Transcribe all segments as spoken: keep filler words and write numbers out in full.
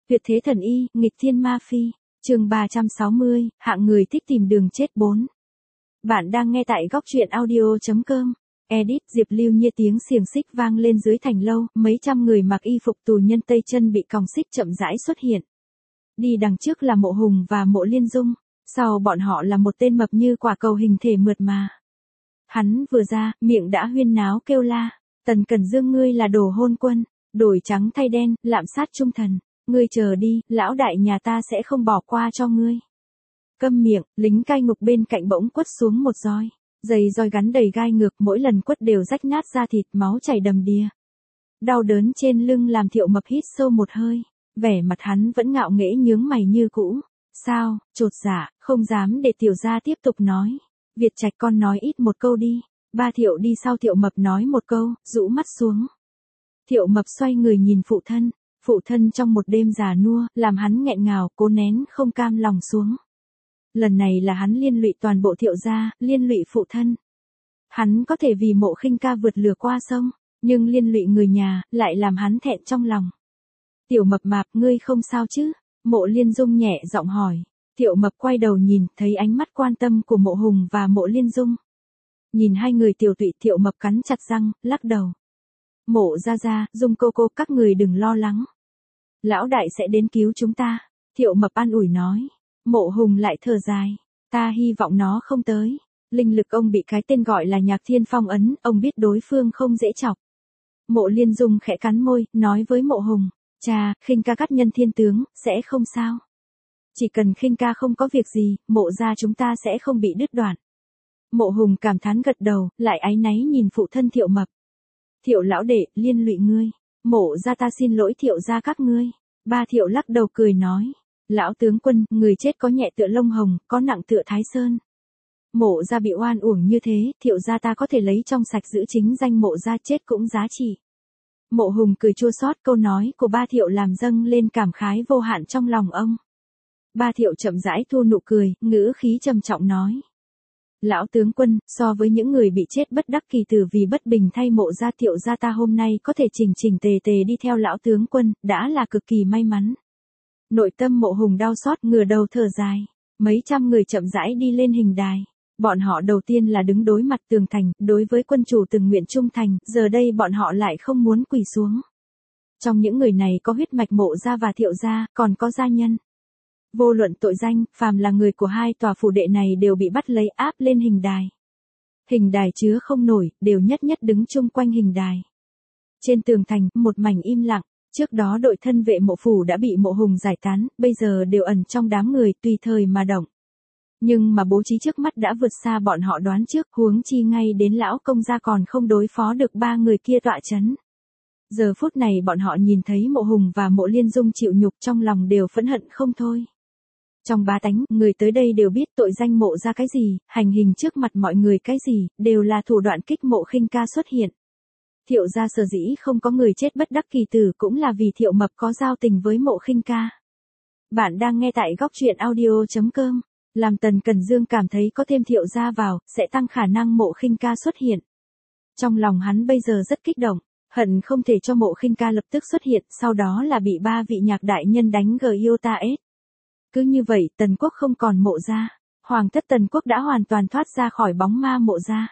Tuyệt thế thần y, nghịch thiên ma phi. Chương ba trăm sáu mươi, hạng người thích tìm đường chết bốn. Bạn đang nghe tại góc truyện audio chấm com. Edit Diệp Lưu Nhiên tiếng xiềng xích vang lên dưới thành lâu, mấy trăm người mặc y phục tù nhân tay chân bị còng xích chậm rãi xuất hiện. Đi đằng trước là Mộ Hùng và Mộ Liên Dung, sau bọn họ là một tên mập như quả cầu hình thể mượt mà. Hắn vừa ra, miệng đã huyên náo kêu la, Tần Cẩn Dương ngươi là đồ hôn quân, đổi trắng thay đen, lạm sát trung thần, ngươi chờ đi, lão đại nhà ta sẽ không bỏ qua cho ngươi. Câm miệng, lính cai ngục bên cạnh bỗng quất xuống một roi, giày roi gắn đầy gai ngược, mỗi lần quất đều rách nát da thịt, máu chảy đầm đìa. Đau đớn trên lưng làm Thiệu Mập hít sâu một hơi, vẻ mặt hắn vẫn ngạo nghễ nhướng mày như cũ. Sao, chột dạ, không dám để Tiểu gia tiếp tục nói. Việt Trạch con nói ít một câu đi. Ba Thiệu đi sau Thiệu Mập nói một câu, rũ mắt xuống. Thiệu Mập xoay người nhìn phụ thân, phụ thân trong một đêm già nua, làm hắn nghẹn ngào, cố nén không cam lòng xuống. Lần này là hắn liên lụy toàn bộ Thiệu gia, liên lụy phụ thân. Hắn có thể vì Mộ Khinh Ca vượt lửa qua sông, nhưng liên lụy người nhà, lại làm hắn thẹn trong lòng. Tiểu Mập mạp, ngươi không sao chứ? Mộ Liên Dung nhẹ giọng hỏi. Thiệu Mập quay đầu nhìn, thấy ánh mắt quan tâm của Mộ Hùng và Mộ Liên Dung. Nhìn hai người tiểu tụy, Thiệu Mập cắn chặt răng, lắc đầu. Mộ gia gia, Dung cô cô, các người đừng lo lắng. Lão đại sẽ đến cứu chúng ta. Thiệu Mập an ủi nói. Mộ Hùng lại thở dài. Ta hy vọng nó không tới. Linh lực ông bị cái tên gọi là Nhạc Thiên Phong ấn, ông biết đối phương không dễ chọc. Mộ Liên Dung khẽ cắn môi, nói với Mộ Hùng. Cha, Khinh Ca cắt nhân thiên tướng, sẽ không sao. Chỉ cần Khinh Ca không có việc gì, Mộ gia chúng ta sẽ không bị đứt đoạn. Mộ Hùng cảm thán gật đầu, lại áy náy nhìn phụ thân Thiệu Mập. Thiệu lão đệ, liên lụy ngươi. Mộ gia ta xin lỗi Thiệu gia các ngươi. Ba Thiệu lắc đầu cười nói. Lão tướng quân, người chết có nhẹ tựa lông hồng, có nặng tựa Thái Sơn. Mộ gia bị oan uổng như thế, Thiệu gia ta có thể lấy trong sạch giữ chính danh Mộ gia, chết cũng giá trị. Mộ Hùng cười chua xót, câu nói của ba Thiệu làm dâng lên cảm khái vô hạn trong lòng ông. Ba Thiệu chậm rãi thu nụ cười, ngữ khí trầm trọng nói. Lão tướng quân, so với những người bị chết bất đắc kỳ tử vì bất bình thay Mộ gia, Thiệu gia ta hôm nay có thể chỉnh chỉnh tề tề đi theo lão tướng quân, đã là cực kỳ may mắn. Nội tâm Mộ Hùng đau xót, ngửa đầu thở dài. Mấy trăm người chậm rãi đi lên hình đài. Bọn họ đầu tiên là đứng đối mặt tường thành, đối với quân chủ từng nguyện trung thành, giờ đây bọn họ lại không muốn quỳ xuống. Trong những người này có huyết mạch Mộ gia và Thiệu gia, còn có gia nhân. Vô luận tội danh, phàm là người của hai tòa phủ đệ này đều bị bắt lấy áp lên hình đài. Hình đài chứa không nổi, đều nhất nhất đứng chung quanh hình đài. Trên tường thành, một mảnh im lặng, trước đó đội thân vệ Mộ phủ đã bị Mộ Hùng giải tán, bây giờ đều ẩn trong đám người, tùy thời mà động. Nhưng mà bố trí trước mắt đã vượt xa bọn họ đoán trước, huống chi ngay đến lão công gia còn không đối phó được ba người kia tọa chấn. Giờ phút này bọn họ nhìn thấy Mộ Hùng và Mộ Liên Dung chịu nhục, trong lòng đều phẫn hận không thôi. Trong bá tánh, người tới đây đều biết tội danh Mộ gia cái gì, hành hình trước mặt mọi người cái gì, đều là thủ đoạn kích Mộ Khinh Ca xuất hiện. Thiệu gia sở dĩ không có người chết bất đắc kỳ tử cũng là vì Thiệu Mập có giao tình với Mộ Khinh Ca. Bạn đang nghe tại góc truyện audio chấm com. Làm Tần Cẩn Dương cảm thấy có thêm Thiệu gia vào, sẽ tăng khả năng Mộ Khinh Ca xuất hiện. Trong lòng hắn bây giờ rất kích động, hận không thể cho Mộ Khinh Ca lập tức xuất hiện, sau đó là bị ba vị nhạc đại nhân đánh gờ yêu ta ết. Cứ như vậy, Tần quốc không còn Mộ gia, hoàng thất Tần quốc đã hoàn toàn thoát ra khỏi bóng ma Mộ gia.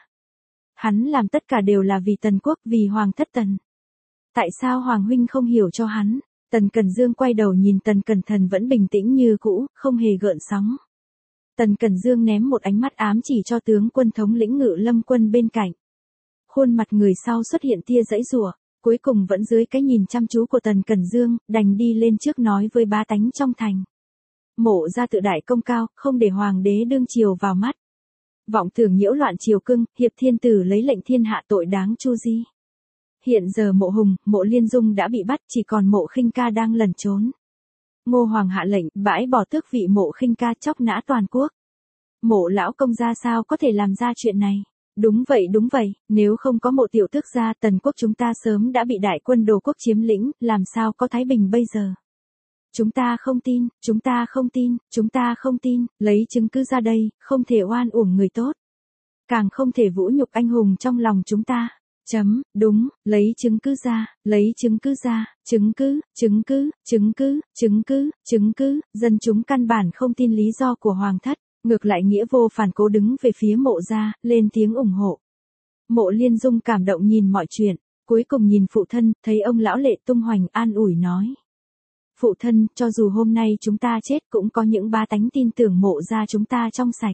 Hắn làm tất cả đều là vì Tần quốc, vì hoàng thất Tần. Tại sao hoàng huynh không hiểu cho hắn? Tần Cẩn Dương quay đầu nhìn Tần Cẩn Thần vẫn bình tĩnh như cũ, không hề gợn sóng. Tần Cẩn Dương ném một ánh mắt ám chỉ cho tướng quân thống lĩnh Ngự Lâm quân bên cạnh. Khuôn mặt người sau xuất hiện tia giãy giụa, cuối cùng vẫn dưới cái nhìn chăm chú của Tần Cẩn Dương, đành đi lên trước nói với bá tánh trong thành. Mộ gia tự đại công cao, không để hoàng đế đương triều vào mắt. Vọng tưởng nhiễu loạn triều cưng, hiệp thiên tử lấy lệnh thiên hạ, tội đáng chu di. Hiện giờ Mộ Hùng, Mộ Liên Dung đã bị bắt, chỉ còn Mộ Khinh Ca đang lẩn trốn. Ngô Hoàng hạ lệnh, bãi bỏ tước vị Mộ Khinh Ca, chóc nã toàn quốc. Mộ lão công gia sao có thể làm ra chuyện này? Đúng vậy đúng vậy, nếu không có Mộ tiểu tước gia, Tần quốc chúng ta sớm đã bị đại quân Đồ quốc chiếm lĩnh, làm sao có thái bình bây giờ? Chúng ta không tin, chúng ta không tin, chúng ta không tin, lấy chứng cứ ra đây, không thể oan uổng người tốt. Càng không thể vũ nhục anh hùng trong lòng chúng ta. Chấm, đúng, lấy chứng cứ ra, lấy chứng cứ ra, chứng cứ, chứng cứ, chứng cứ, chứng cứ, chứng cứ, dân chúng căn bản không tin lý do của hoàng thất, ngược lại nghĩa vô phản cố đứng về phía Mộ gia, lên tiếng ủng hộ. Mộ Liên Dung cảm động nhìn mọi chuyện, cuối cùng nhìn phụ thân, thấy ông lão lệ tung hoành an ủi nói. Phụ thân, cho dù hôm nay chúng ta chết cũng có những bá tánh tin tưởng Mộ gia chúng ta trong sạch.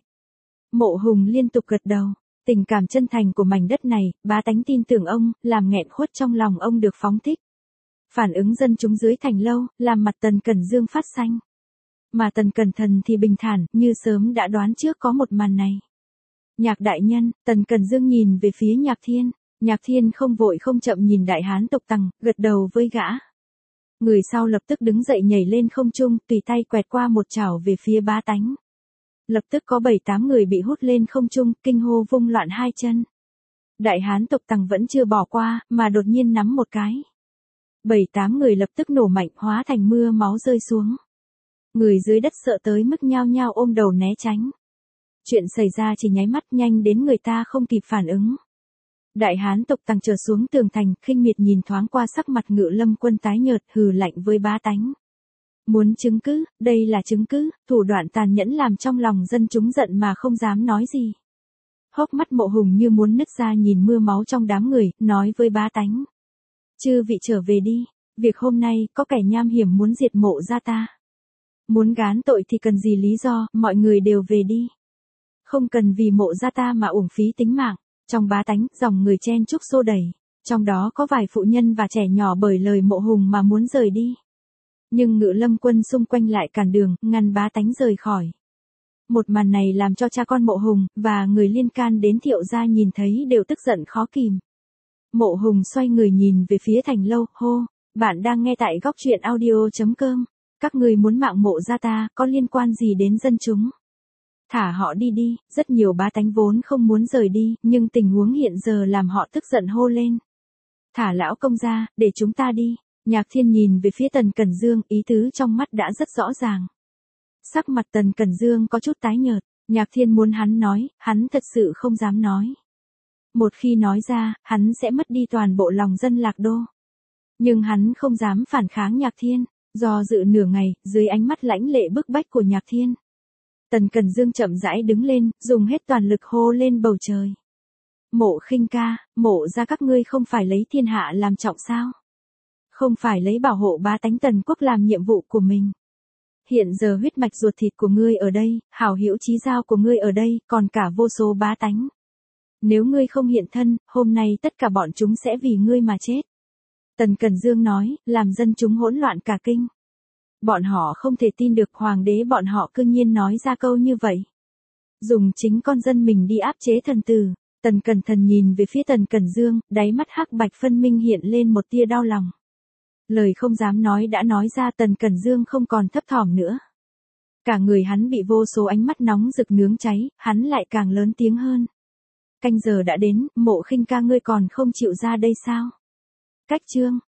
Mộ Hùng liên tục gật đầu. Tình cảm chân thành của mảnh đất này, bá tánh tin tưởng ông, làm nghẹn khuất trong lòng ông được phóng thích. Phản ứng dân chúng dưới thành lâu, làm mặt Tần Cẩn Dương phát xanh. Mà Tần Cẩn Thần thì bình thản, như sớm đã đoán trước có một màn này. Nhạc đại nhân, Tần Cẩn Dương nhìn về phía Nhạc Thiên. Nhạc Thiên không vội không chậm nhìn đại hán Tục Tằng, gật đầu với gã. Người sau lập tức đứng dậy nhảy lên không trung, tùy tay quẹt qua một chảo về phía bá tánh. Lập tức có bảy tám người bị hút lên không trung, kinh hô vung loạn hai chân. Đại hán Tục Tằng vẫn chưa bỏ qua, mà đột nhiên nắm một cái. Bảy tám người lập tức nổ mạnh, hóa thành mưa máu rơi xuống. Người dưới đất sợ tới mức nhao nhao ôm đầu né tránh. Chuyện xảy ra chỉ nháy mắt, nhanh đến người ta không kịp phản ứng. Đại hán Tục Tằng trở xuống tường thành, khinh miệt nhìn thoáng qua sắc mặt Ngự Lâm Quân tái nhợt, hừ lạnh với bá tánh. Muốn chứng cứ, đây là chứng cứ, thủ đoạn tàn nhẫn làm trong lòng dân chúng giận mà không dám nói gì. Hốc mắt Mộ Hùng như muốn nứt ra nhìn mưa máu trong đám người, nói với bá tánh. Chư vị trở về đi, việc hôm nay có kẻ nham hiểm muốn diệt Mộ gia ta. Muốn gán tội thì cần gì lý do, mọi người đều về đi. Không cần vì Mộ gia ta mà uổng phí tính mạng. Trong bá tánh, dòng người chen chúc xô đẩy. Trong đó có vài phụ nhân và trẻ nhỏ bởi lời Mộ Hùng mà muốn rời đi. Nhưng Ngự Lâm Quân xung quanh lại cản đường, ngăn bá tánh rời khỏi. Một màn này làm cho cha con Mộ Hùng, và người liên can đến Thiệu gia nhìn thấy đều tức giận khó kìm. Mộ Hùng xoay người nhìn về phía thành lâu, hô, bạn đang nghe tại góc truyện audio chấm com. Các người muốn mạng Mộ gia ta, có liên quan gì đến dân chúng? Thả họ đi đi, rất nhiều bá tánh vốn không muốn rời đi, nhưng tình huống hiện giờ làm họ tức giận hô lên. Thả lão công ra, để chúng ta đi. Nhạc Thiên nhìn về phía Tần Cẩn Dương, ý tứ trong mắt đã rất rõ ràng. Sắc mặt Tần Cẩn Dương có chút tái nhợt, Nhạc Thiên muốn hắn nói, hắn thật sự không dám nói. Một khi nói ra, hắn sẽ mất đi toàn bộ lòng dân Lạc Đô. Nhưng hắn không dám phản kháng Nhạc Thiên, do dự nửa ngày, dưới ánh mắt lãnh lệ bức bách của Nhạc Thiên. Tần Cẩn Dương chậm rãi đứng lên, dùng hết toàn lực hô lên bầu trời. Mộ Khinh ca, Mộ gia các ngươi không phải lấy thiên hạ làm trọng sao? Không phải lấy bảo hộ bá tánh Tần quốc làm nhiệm vụ của mình. Hiện giờ huyết mạch ruột thịt của ngươi ở đây, hảo hữu chí giao của ngươi ở đây, còn cả vô số bá tánh. Nếu ngươi không hiện thân, hôm nay tất cả bọn chúng sẽ vì ngươi mà chết. Tần Cẩn Dương nói, làm dân chúng hỗn loạn cả kinh. Bọn họ không thể tin được hoàng đế bọn họ cư nhiên nói ra câu như vậy. Dùng chính con dân mình đi áp chế thần tử. Tần Cẩn Thần nhìn về phía Tần Cẩn Dương, đáy mắt hắc bạch phân minh hiện lên một tia đau lòng. Lời không dám nói đã nói ra, Tần Cẩn Dương không còn thấp thỏm nữa. Cả người hắn bị vô số ánh mắt nóng rực nướng cháy, hắn lại càng lớn tiếng hơn. Canh giờ đã đến, Mộ Khinh ca ngươi còn không chịu ra đây sao? Cách chương,